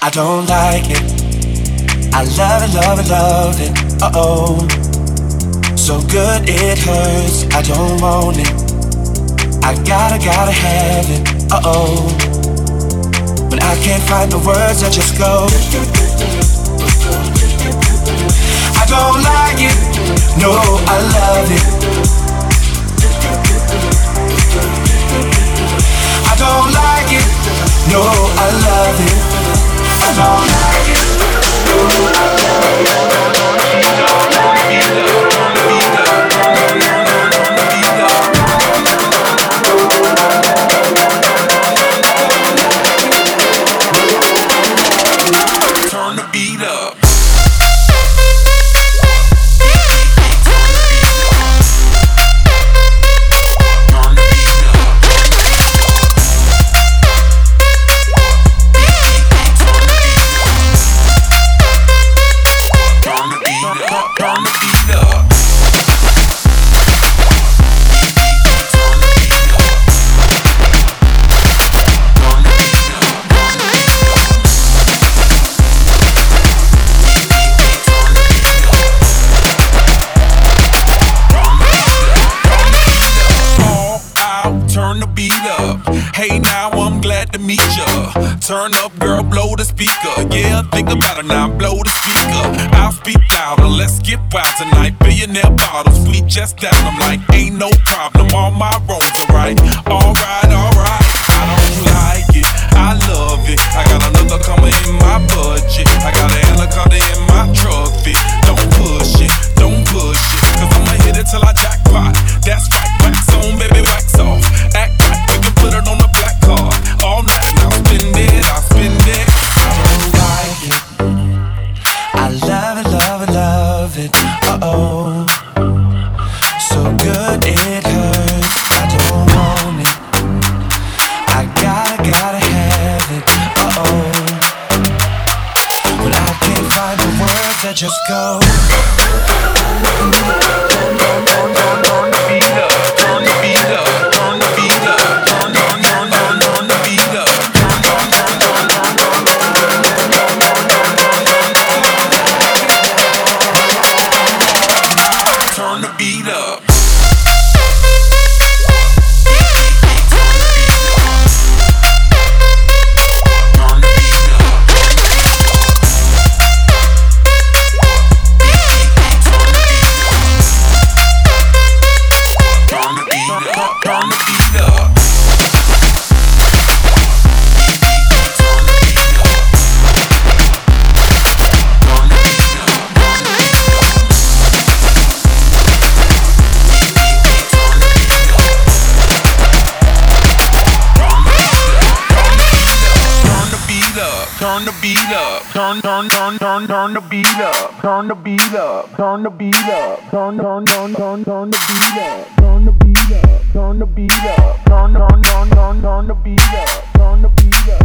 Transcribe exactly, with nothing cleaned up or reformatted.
I don't like it. I love it, love it, love it. Uh-oh. So good it hurts. I don't want it. I gotta, gotta have it. Uh-oh. When I can't find the words, I just go. I don't like it. No, I love it. I don't like it. No, I love it. I don't like it. No, I love it. Turn the beat up. Hey, now I'm glad to meet ya. Turn up, girl, blow the speaker. Yeah, think about it now, blow the speaker. I'll speak louder, let's get wild tonight. Billionaire bottles, we just down. I'm like, ain't no problem, all my roads are right. Alright, alright, I don't like it, I love it. I got another comma in my budget. I got an anaconda in my truck fit. Don't push it, don't push it, cause I'ma hit it till I jackpot. That's right, wax on, baby, wax off. Act right, we can put it on the black card. All night, I'll spend it, I'll spend it. I don't like it. I love it, love it, love it. Uh-oh. So good it hurts. I don't want it. I gotta, gotta have it. Uh-oh. When I can't find the words, I just go. Turn the beat up, turn, turn, turn, turn, turn the beat up, turn the beat up, turn the beat up, turn, turn, turn, turn, turn the beat up, turn the beat up, turn the beat up, turn, turn, turn, turn, turn the beat up, turn the beat up.